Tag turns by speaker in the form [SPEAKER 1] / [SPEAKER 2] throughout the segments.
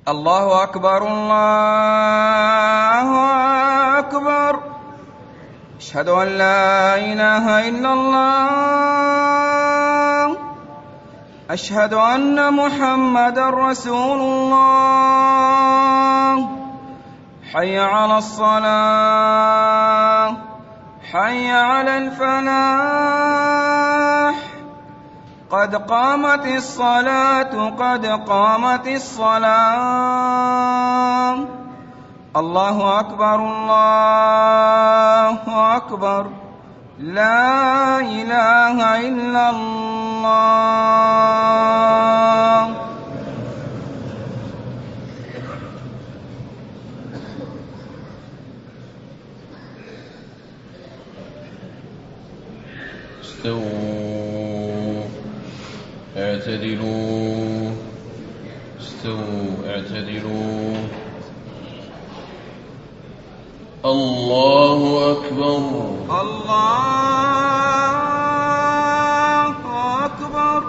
[SPEAKER 1] الله أكبر الله أكبر. أشهد أن لا إله إلا الله. أشهد أن محمدًا رسول الله. حي على الصلاة، حي على الفلاح، قد قامت الصلاة، قد قامت الصلاة. الله أكبر الله أكبر. لا إله إلا الله.
[SPEAKER 2] استووا اعتدلوا، استووا اعتدلوا. الله أكبر
[SPEAKER 1] الله أكبر.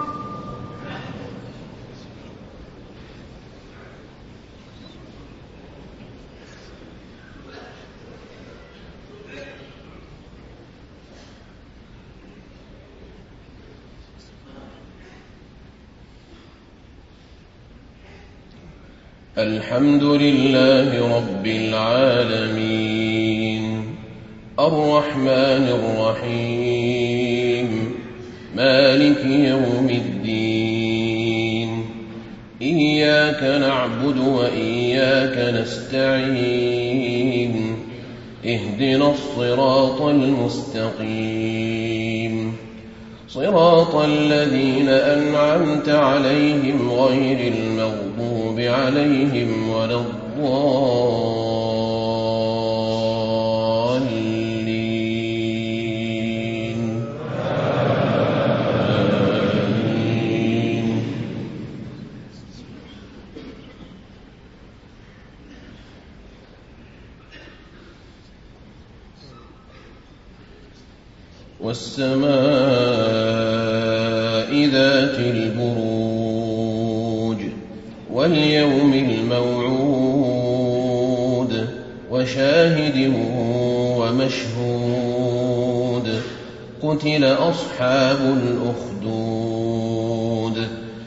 [SPEAKER 2] الحمد لله رب العالمين، الرحمن الرحيم، مالك يوم الدين. إياك نعبد وإياك نستعين، اهدنا الصراط المستقيم، صراط الذين أنعمت عليهم غير المغضوب عليهم ولا الضالين. آمين. والسماء ذات البروج، واليوم الموعود، وشاهد ومشهود. قتل أصحاب الأخدود،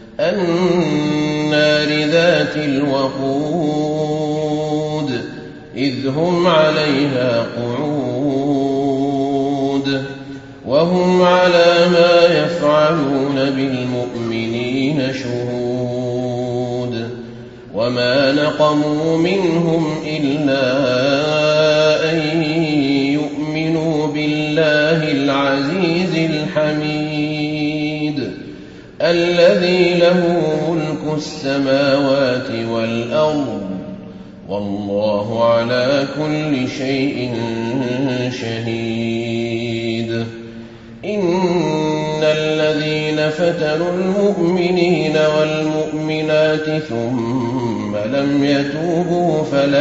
[SPEAKER 2] النار ذات الوقود، إذ هم عليها قعود، وهم على ما يفعلون بالمؤمنين شهود. وما نقموا منهم إلا أن يؤمنوا بالله العزيز الحميد، الذي له ملك السماوات والأرض، والله على كل شيء شهيد. إن الذين فتنوا المؤمنين والمؤمنات ثم لم يتوبوا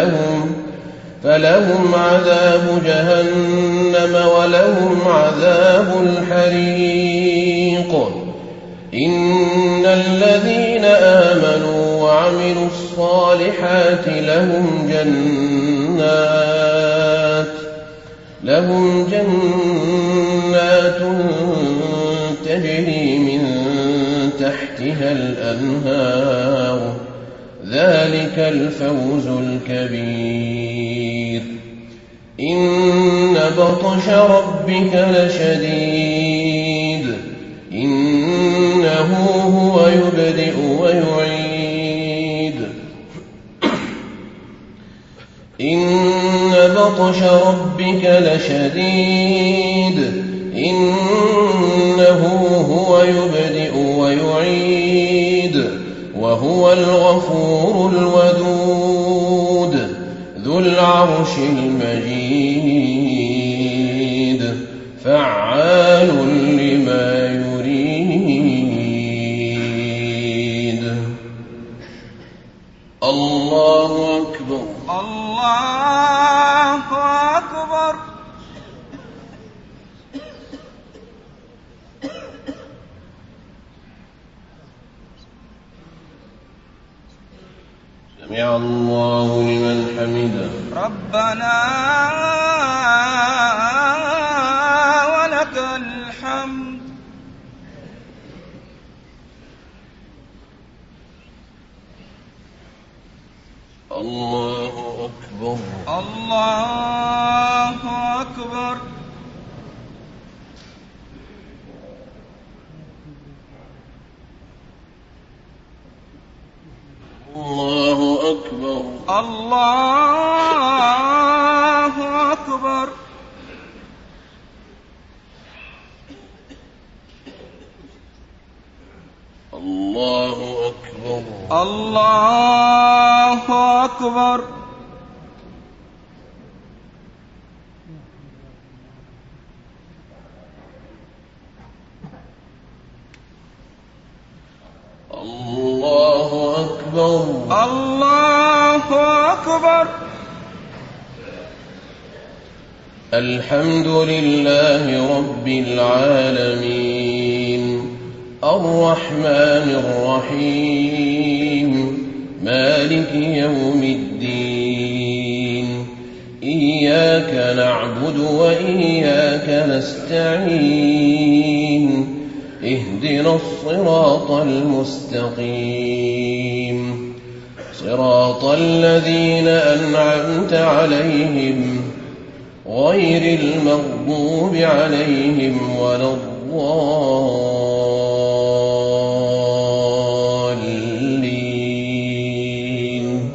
[SPEAKER 2] فلهم عذاب جهنم ولهم عذاب الحريق. إن الذين آمنوا وعملوا الصالحات لهم جنات تجري من تحتها الأنهار، ذلك الفوز الكبير. إن بطش ربك لشديد، إنه هو يبدئ ويعيد. إن بطش ربك لشديد، إنه هو يبدئ ويعيد، وهو الغفور الودود، ذو العرش المجيد، فعال لما يريد. الله أكبر
[SPEAKER 1] الله أكبر.
[SPEAKER 2] سمع الله لمن حمده.
[SPEAKER 1] ربنا ولك الحمد.
[SPEAKER 2] الله أكبر.
[SPEAKER 1] الله أكبر.
[SPEAKER 2] الله أكبر.
[SPEAKER 1] الله أكبر.
[SPEAKER 2] الله أكبر.
[SPEAKER 1] الله أكبر.
[SPEAKER 2] الله أكبر.
[SPEAKER 1] الله أكبر.
[SPEAKER 2] الحمد لله رب العالمين الرحمن الرحيم مالك يوم الدين إياك نعبد وإياك نستعين اهدنا الصراط المستقيم صراط الذين أنعمت عليهم غير المغضوب عليهم ولا الضالين.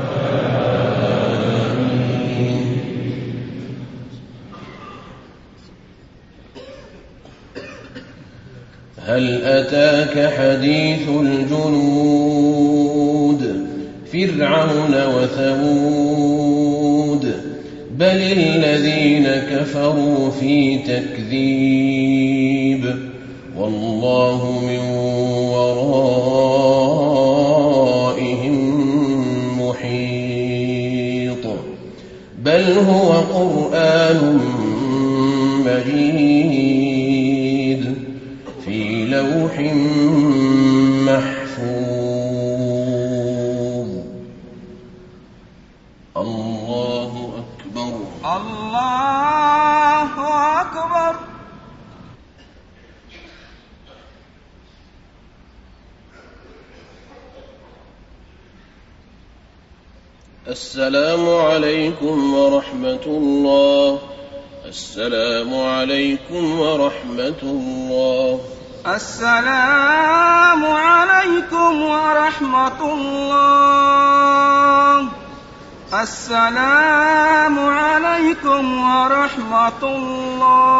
[SPEAKER 2] هل أتاك حديث الجنود فرعون وثمود بل الذين كفروا في تكذيب والله من ورائهم محيط بل هو قرآن مجيد في لوح محفوظ. الله أكبر.
[SPEAKER 1] الله أكبر.
[SPEAKER 2] السلام عليكم ورحمة الله. السلام عليكم ورحمة الله.
[SPEAKER 1] السلام عليكم ورحمة الله. السلام عليكم ورحمة الله.